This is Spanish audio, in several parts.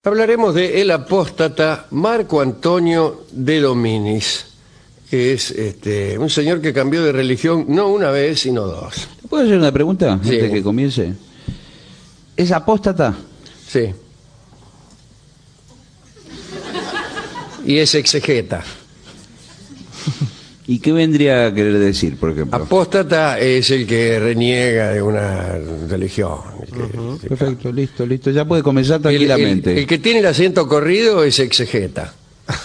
Hablaremos de el apóstata Marco Antonio de Dominis, que es un señor que cambió de religión no una vez, sino dos. ¿Puedo hacer una pregunta Sí. antes que comience? ¿Es apóstata? Sí. Y es exegeta. ¿Y qué vendría a querer decir, por ejemplo? Apóstata es el que reniega de una religión. Perfecto, listo. Ya puede comenzar El tranquilamente. que tiene el acento corrido es exegeta.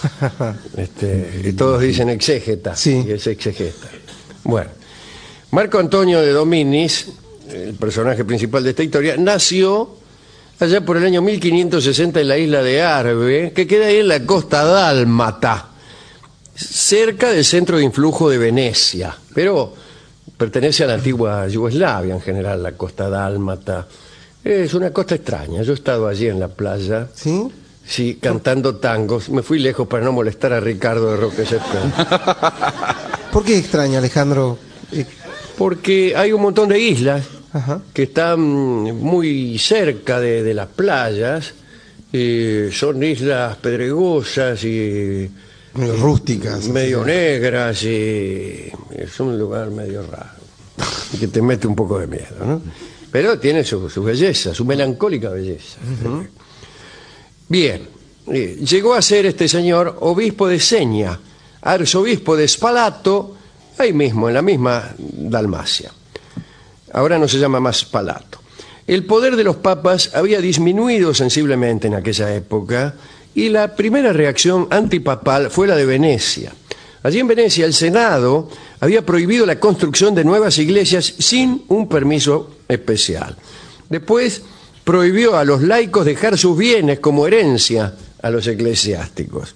Y todos dicen exégeta. Sí. Y es exegeta. Bueno, Marco Antonio de Dominis, el personaje principal de esta historia, nació allá por el año 1560 en la isla de Arve, que queda ahí en la costa dálmata, cerca del centro de influjo de Venecia, pero pertenece a la antigua Yugoslavia en general, la costa dálmata. Es una costa extraña. Yo he estado allí en la playa, ¿Sí? sí, cantando tangos. Me fui lejos para no molestar a Ricardo de Roquesetén. ¿Por qué extraña, Alejandro? Porque hay un montón de islas Ajá. que están muy cerca de las playas. Son islas pedregosas y Medio rústicas. medio negras, y es un lugar medio raro, que te mete un poco de miedo, ¿no? Pero tiene su belleza, su melancólica belleza. Bien, llegó a ser este señor obispo de Seña, arzobispo de Spalato, ahí mismo, en la misma Dalmacia. Ahora no se llama más Spalato. El poder de los papas había disminuido sensiblemente en aquella época, y la primera reacción antipapal fue la de Venecia. Allí en Venecia el Senado había prohibido la construcción de nuevas iglesias sin un permiso especial. Después prohibió a los laicos dejar sus bienes como herencia a los eclesiásticos.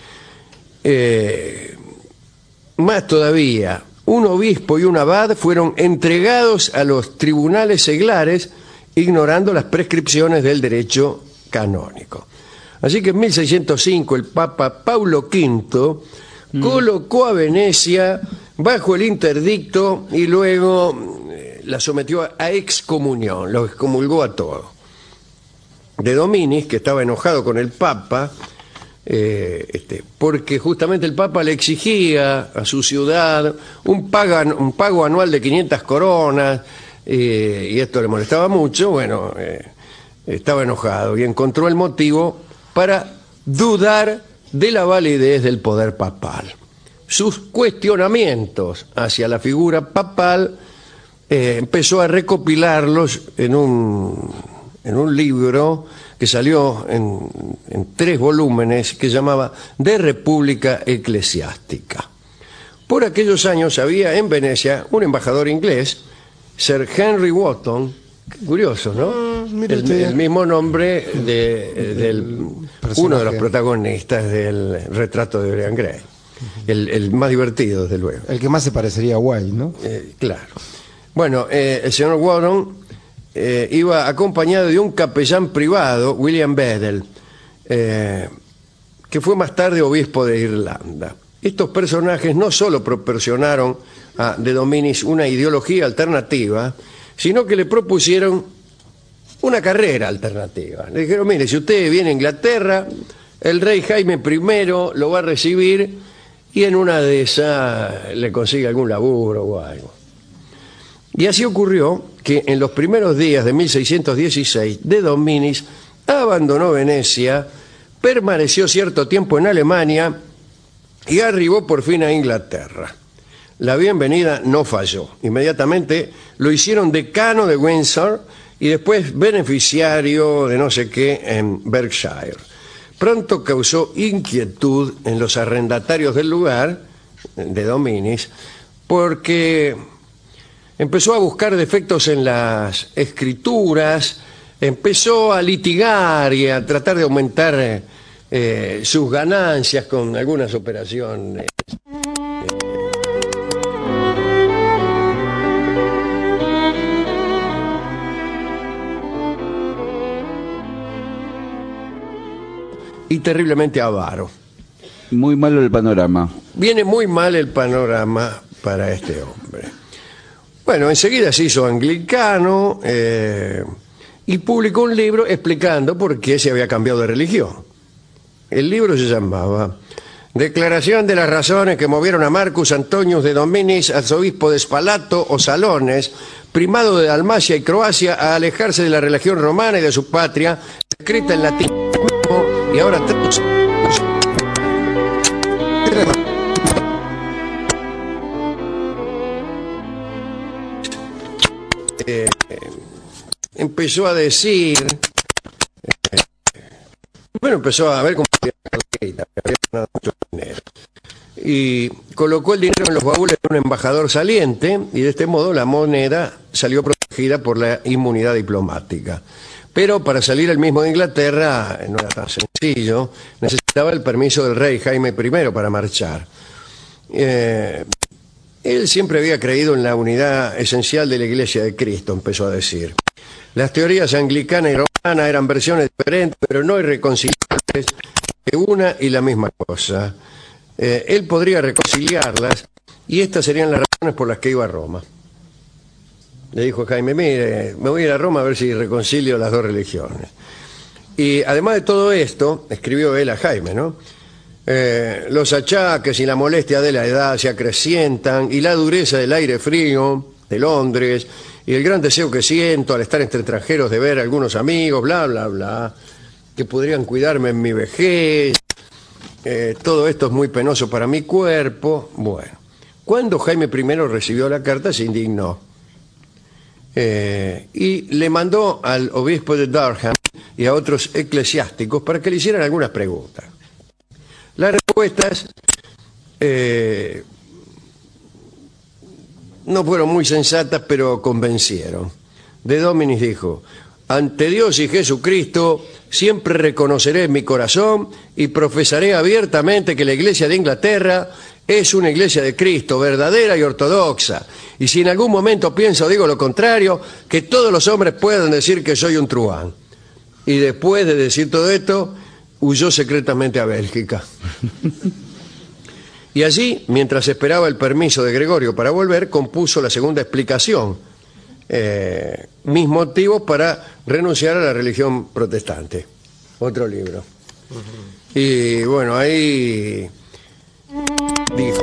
Más todavía, un obispo y un abad fueron entregados a los tribunales seglares ignorando las prescripciones del derecho canónico. Así que en 1605 el Papa Paulo V colocó a Venecia bajo el interdicto y luego la sometió a excomunión, lo excomulgó a todos. De Dominis, que estaba enojado con el Papa, porque justamente el Papa le exigía a su ciudad un pago anual de 500 coronas, y esto le molestaba mucho. Bueno, estaba enojado y encontró el motivo para dudar de la validez del poder papal. Sus cuestionamientos hacia la figura papal empezó a recopilarlos en un libro que salió en 3 volúmenes, que llamaba De República Eclesiástica. Por aquellos años había en Venecia un embajador inglés, Sir Henry Wotton. Curioso, ¿no? Mire usted. El mismo nombre de uno de los protagonistas del Retrato de Dorian Gray. El más divertido, desde luego. El que más se parecería a White, ¿no? Claro. Bueno, el señor Wotton iba acompañado de un capellán privado, William Bedell, que fue más tarde obispo de Irlanda. Estos personajes no solo proporcionaron a De Dominis una ideología alternativa, sino que le propusieron una carrera alternativa. Le dijeron: mire, si usted viene a Inglaterra, el rey Jaime I lo va a recibir y en una de esas le consigue algún laburo o algo. Y así ocurrió que en los primeros días de 1616, De Dominis abandonó Venecia, permaneció cierto tiempo en Alemania y arribó por fin a Inglaterra. La bienvenida no falló. Inmediatamente lo hicieron decano de Windsor y después beneficiario de no sé qué en Berkshire. Pronto causó inquietud en los arrendatarios del lugar, de Dominis, porque empezó a buscar defectos en las escrituras, empezó a litigar y a tratar de aumentar sus ganancias con algunas operaciones. Y terriblemente avaro. Muy malo el panorama. Viene muy mal el panorama para este hombre. Bueno, enseguida se hizo anglicano, y publicó un libro explicando por qué se había cambiado de religión. El libro se llamaba Declaración de las razones que movieron a Marcus Antonius de Dominis, arzobispo de Spalato o Salones, primado de Dalmacia y Croacia, a alejarse de la religión romana y de su patria, escrita en latín y ahora empezó a decir, bueno, empezó a ver cómo había ganado mucho dinero. Y colocó el dinero en los baúles de un embajador saliente y de este modo la moneda salió protegida por la inmunidad diplomática. Pero para salir el mismo de Inglaterra no era tan sencillo, necesitaba el permiso del rey Jaime I para marchar. Él siempre había creído en la unidad esencial de la Iglesia de Cristo, empezó a decir. Las teorías anglicana y romana eran versiones diferentes, pero no irreconciliables de una y la misma cosa. Él podría reconciliarlas y estas serían las razones por las que iba a Roma. Le dijo a Jaime, mire, me voy a ir a Roma a ver si reconcilio las dos religiones. Y además de todo esto, escribió él a Jaime, ¿no? Los achaques y la molestia de la edad se acrecientan y la dureza del aire frío de Londres y el gran deseo que siento al estar entre extranjeros de ver a algunos amigos, bla, bla, bla, que podrían cuidarme en mi vejez. Todo esto es muy penoso para mi cuerpo. Bueno, cuando Jaime I recibió la carta se indignó y le mandó al obispo de Durham y a otros eclesiásticos para que le hicieran algunas preguntas. Las respuestas no fueron muy sensatas, pero convencieron. De Dominis dijo, ante Dios y Jesucristo siempre reconoceré en mi corazón y profesaré abiertamente que la Iglesia de Inglaterra es una Iglesia de Cristo, verdadera y ortodoxa. Y si en algún momento pienso o digo lo contrario, que todos los hombres puedan decir que soy un truán. Y después de decir todo esto, huyó secretamente a Bélgica. Y allí, mientras esperaba el permiso de Gregorio para volver, compuso la segunda explicación, mis motivos para renunciar a la religión protestante. Otro libro. Y bueno, ahí dijo,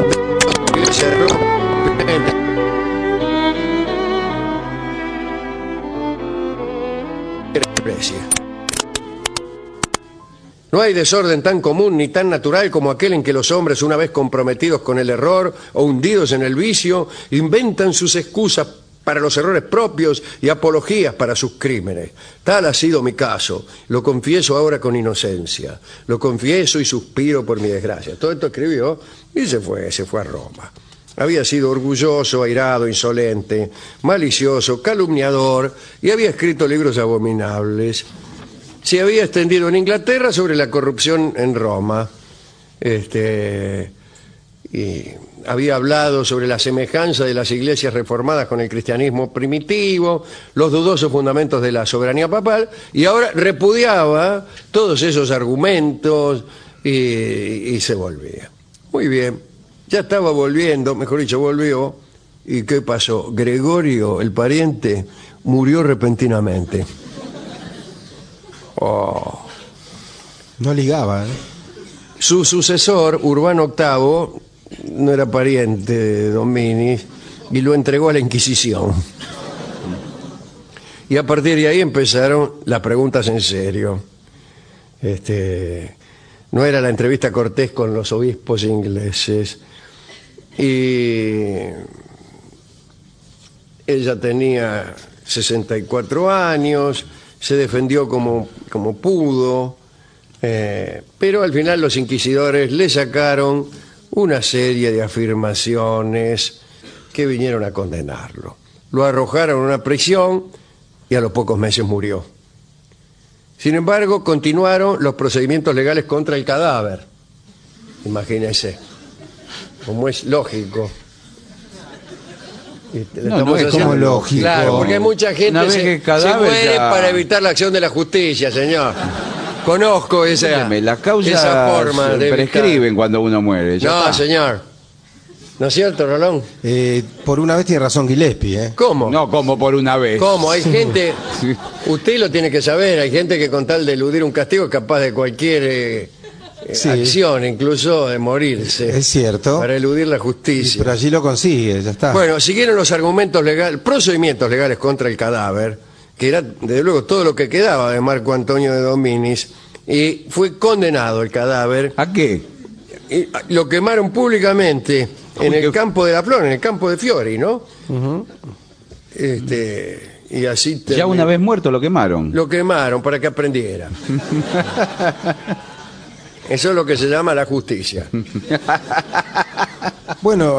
no hay desorden tan común ni tan natural como aquel en que los hombres, una vez comprometidos con el error o hundidos en el vicio, inventan sus excusas para los errores propios y apologías para sus crímenes. Tal ha sido mi caso. Lo confieso ahora con inocencia. Lo confieso y suspiro por mi desgracia. Todo esto escribió y se fue a Roma. Había sido orgulloso, airado, insolente, malicioso, calumniador y había escrito libros abominables. Se había extendido en Inglaterra sobre la corrupción en Roma. Y había hablado sobre la semejanza de las iglesias reformadas con el cristianismo primitivo, los dudosos fundamentos de la soberanía papal, y ahora repudiaba todos esos argumentos y se volvía. Muy bien, ya estaba volviendo, mejor dicho, volvió, ¿y qué pasó? Gregorio, el pariente, murió repentinamente. Oh. No ligaba, ¿eh? Su sucesor, Urbano VIII, no era pariente de Dominis y lo entregó a la Inquisición. Y a partir de ahí empezaron las preguntas en serio. No era la entrevista cortés con los obispos ingleses. Y ella tenía 64 años, se defendió como pudo, pero al final los inquisidores le sacaron una serie de afirmaciones que vinieron a condenarlo. Lo arrojaron a una prisión y a los pocos meses murió. Sin embargo, continuaron los procedimientos legales contra el cadáver. Imagínense, como es lógico. No es como lógico. Claro, porque hay mucha gente se muere para evitar la acción de la justicia, señor. Conozco esa las causas forma de prescriben cuando uno muere. No, señor. ¿No es cierto, Rolón? Por una vez tiene razón Gillespie, ¿eh? ¿Cómo? No, como por una vez. ¿Cómo? Hay gente, usted lo tiene que saber, hay gente que con tal de eludir un castigo es capaz de cualquier Sí. acción, incluso de morirse. Es cierto. Para eludir la justicia. Pero allí lo consigue, ya está. Bueno, siguieron los argumentos legales, procedimientos legales contra el cadáver, que era, desde luego, todo lo que quedaba de Marco Antonio de Dominis, y fue condenado el cadáver. ¿A qué? Y lo quemaron públicamente en el campo de la Flor, en el campo de Fiori, ¿no? Y así Ya terminó. una vez muerto lo quemaron. Lo quemaron para que aprendiera. Eso es lo que se llama la justicia. Bueno,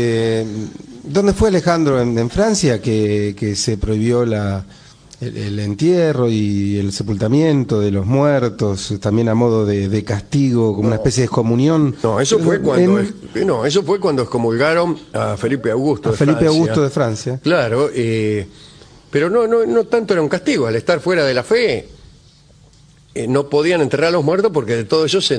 ¿dónde fue Alejandro? En Francia, que se prohibió el entierro y el sepultamiento de los muertos, también a modo de castigo, como una especie de excomunión. No, eso fue cuando excomulgaron a Felipe Augusto de Felipe Francia. Augusto de Francia. Claro, pero no tanto era un castigo. Al estar fuera de la fe, no podían enterrar a los muertos porque de todo eso se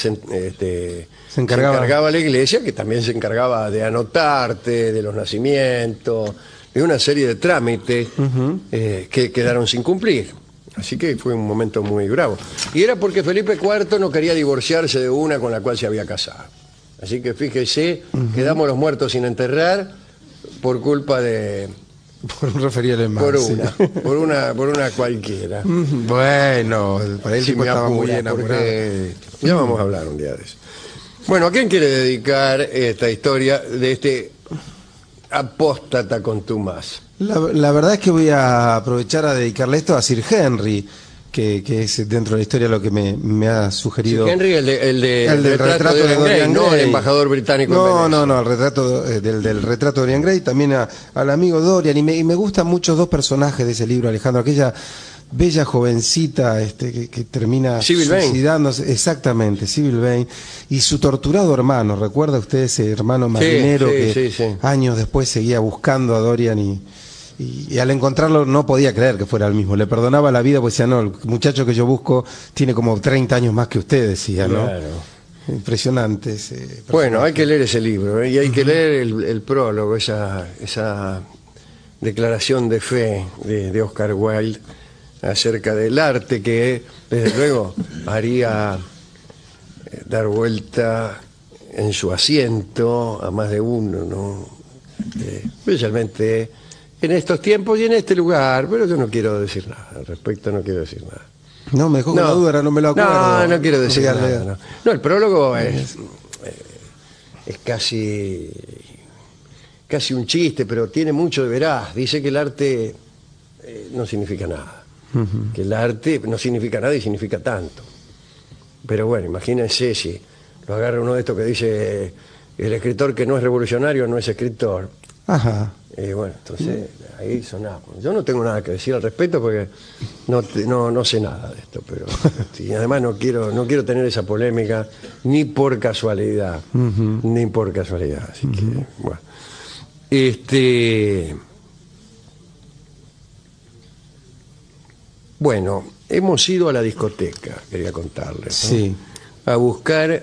encargaba la iglesia, que también se encargaba de anotarte, de los nacimientos, de una serie de trámites que quedaron sin cumplir. Así que fue un momento muy bravo. Y era porque Felipe IV no quería divorciarse de una con la cual se había casado. Así que fíjese, quedamos los muertos sin enterrar por culpa de... Por un referido más. Por una cualquiera. Bueno, para él Si tipo me estaba muy apura, enamorado. porque ya vamos a hablar un día de eso. Bueno, ¿a quién quiere dedicar esta historia de este apóstata contumaz? La verdad es que voy a aprovechar a dedicarle esto a Sir Henry, que es dentro de la historia lo que me ha sugerido. Sir Henry, el del retrato de Dorian no el Gray. embajador británico en Venecia. No, el retrato del retrato de Dorian Gray, también al amigo Dorian, y me gustan muchos dos personajes de ese libro, Alejandro, aquella bella jovencita que termina Sybil Vane. suicidándose, exactamente, Sybil Vane, y su torturado hermano. ¿Recuerda usted ese hermano marinero que años después seguía buscando a Dorian y al encontrarlo no podía creer que fuera el mismo? Le perdonaba la vida, pues decía, no, el muchacho que yo busco tiene como 30 años más que usted, decía, ¿no? Claro. Impresionante ese personaje. Bueno, hay que leer ese libro, y hay que leer el prólogo, esa declaración de fe de Oscar Wilde acerca del arte que, desde luego, haría dar vuelta en su asiento a más de uno, ¿no? Especialmente en estos tiempos y en este lugar, pero yo no quiero decir nada al respecto, no quiero decir nada. No, me dejó con la duda, ahora no me lo acuerdo. No quiero decir Dígale. nada. No, el prólogo es casi un chiste, pero tiene mucho de veraz. Dice que el arte no significa nada. Que el arte no significa nada y significa tanto. Pero bueno, imagínense si lo agarra uno de estos que dice el escritor que no es revolucionario no es escritor. Ajá. Bueno, entonces ahí sonamos. Yo no tengo nada que decir al respecto porque no sé nada de esto, pero y además no quiero tener esa polémica ni por casualidad, ni por casualidad. Así que, bueno. Bueno, hemos ido a la discoteca, quería contarles, ¿no? Sí. A buscar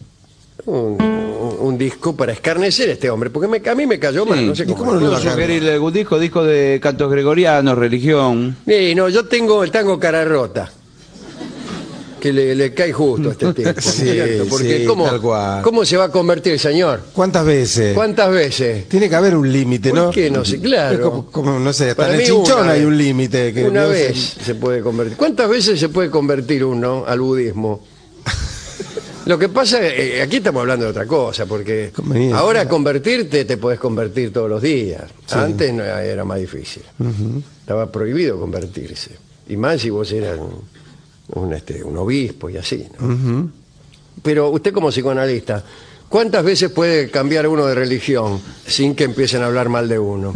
un disco para escarnecer a este hombre, porque a mí me cayó mal, no sé ¿y cómo. cómo no le ¿Puedo va a caer? sugerirle algún disco de cantos gregorianos, religión? No, yo tengo el tango Cara Rota, que le cae justo a este tipo, Sí, ¿cierto? Porque sí, tal cual. ¿cómo se va a convertir, señor? ¿Cuántas veces? ¿Cuántas veces? Tiene que haber un límite, ¿no? ¿Por qué no sé? Claro. Es como, no sé, hasta Para en el mí chinchón una hay vez. un límite. Que Una no sé. vez se puede convertir. ¿Cuántas veces se puede convertir uno al budismo? Lo que pasa, aquí estamos hablando de otra cosa, porque Conveniente. ahora convertirte te podés convertir todos los días. Antes era más difícil. Estaba prohibido convertirse. Y más si vos eras un obispo y así, ¿no? Pero usted como psicoanalista, ¿cuántas veces puede cambiar uno de religión sin que empiecen a hablar mal de uno?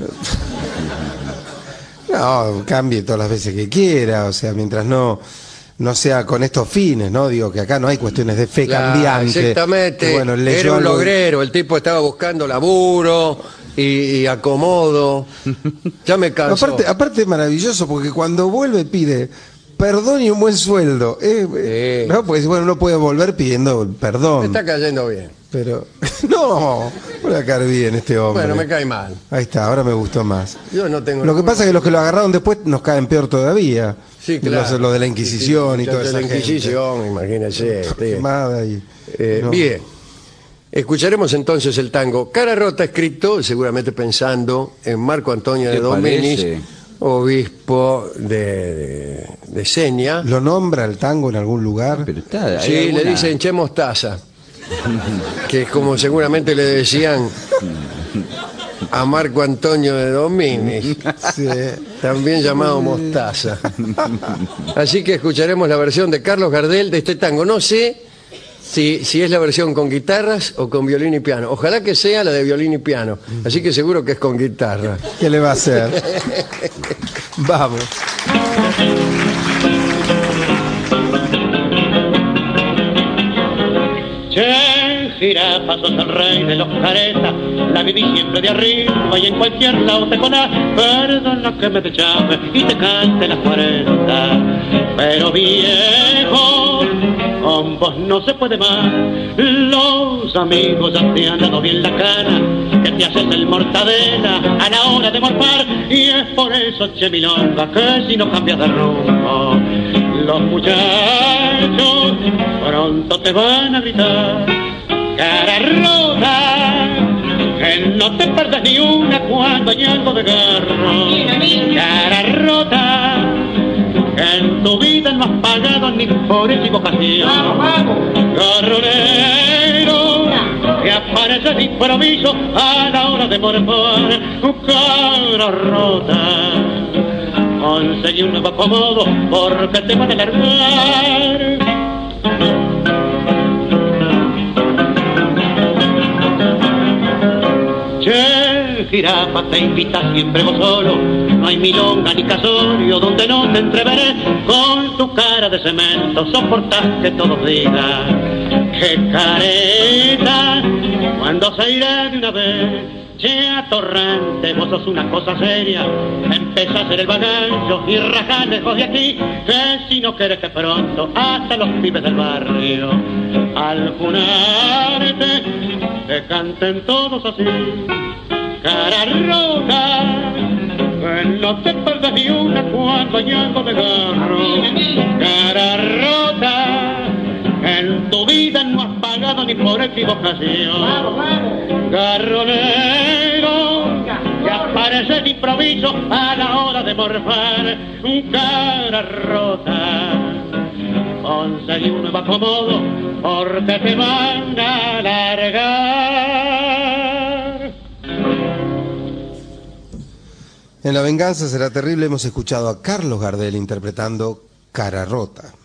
No, cambie todas las veces que quiera, o sea, mientras no sea con estos fines, ¿no? Digo que acá no hay cuestiones de fe cambiante. Exactamente. Que, bueno, leyó era un algo- logrero, el tipo estaba buscando laburo y acomodo. Ya me canso. Aparte es maravilloso porque cuando vuelve pide perdón y un buen sueldo. Sí. No, pues bueno, uno puede volver pidiendo Me perdón. está cayendo bien. Pero, no, voy a caer bien este hombre. Bueno, me cae mal. Ahí está, ahora me gustó más. Yo no tengo. Lo que pasa es que los que lo agarraron después nos caen peor todavía. Sí, claro. Lo de la Inquisición y toda esa gente. La Inquisición, imagínese. Quemada y... no. Bien. Escucharemos entonces el tango Cara Rota, escrito seguramente pensando en Marco Antonio de Dominis, obispo de Seña. ¿Lo nombra el tango en algún lugar? Pero está, sí, alguna... le dicen Che Mostaza, que es como seguramente le decían a Marco Antonio de Dominis, sí, también llamado Mostaza. Así que escucharemos la versión de Carlos Gardel de este tango. No sé si es la versión con guitarras o con violín y piano. Ojalá que sea la de violín y piano. Así que seguro que es con guitarra. ¿Qué le va a hacer? Vamos. Che, jirafa, sos el rey de los caretas. La viví siempre de arriba y en cualquier lado te colás. Perdona que me te llame y te cante las 40. Pero viejo, con vos no se puede más. Los amigos ya te han dado bien la cara, que te haces el mortadela a la hora de morfar. Y es por eso, che milonga, que si no cambias de rumbo, los muchachos pronto te van a gritar. Cara rota, que no te perdas ni una cuando hay algo de garro. Cara rota, que en tu vida no has pagado ni por equivocación. Garronero, que aparece de improviso a la hora de morfar. Cara rota, conseguí un nuevo acomodo porque te van a largar. Che, jirafa, te invita siempre vos solo. No hay milonga ni casorio donde no te entreveré. Con tu cara de cemento soportás que todos digan que careta cuando se irá de una vez. Che, atorrante, vos sos una cosa seria. Empezá a hacer el bagallo y rajá lejos de aquí, que si no querés que pronto hasta los pibes del barrio al funarte te canten todos así. Cara rota, que no te perdas ni una cuando hay algo de garro. Cara rota, en tu vida no has pagado ni por equivocación. Garronero, que aparece de improviso a la hora de morfar. Cara rota, conseguí un nuevo acomodo porque te van a largar. En La venganza será terrible hemos escuchado a Carlos Gardel interpretando Cara Rota.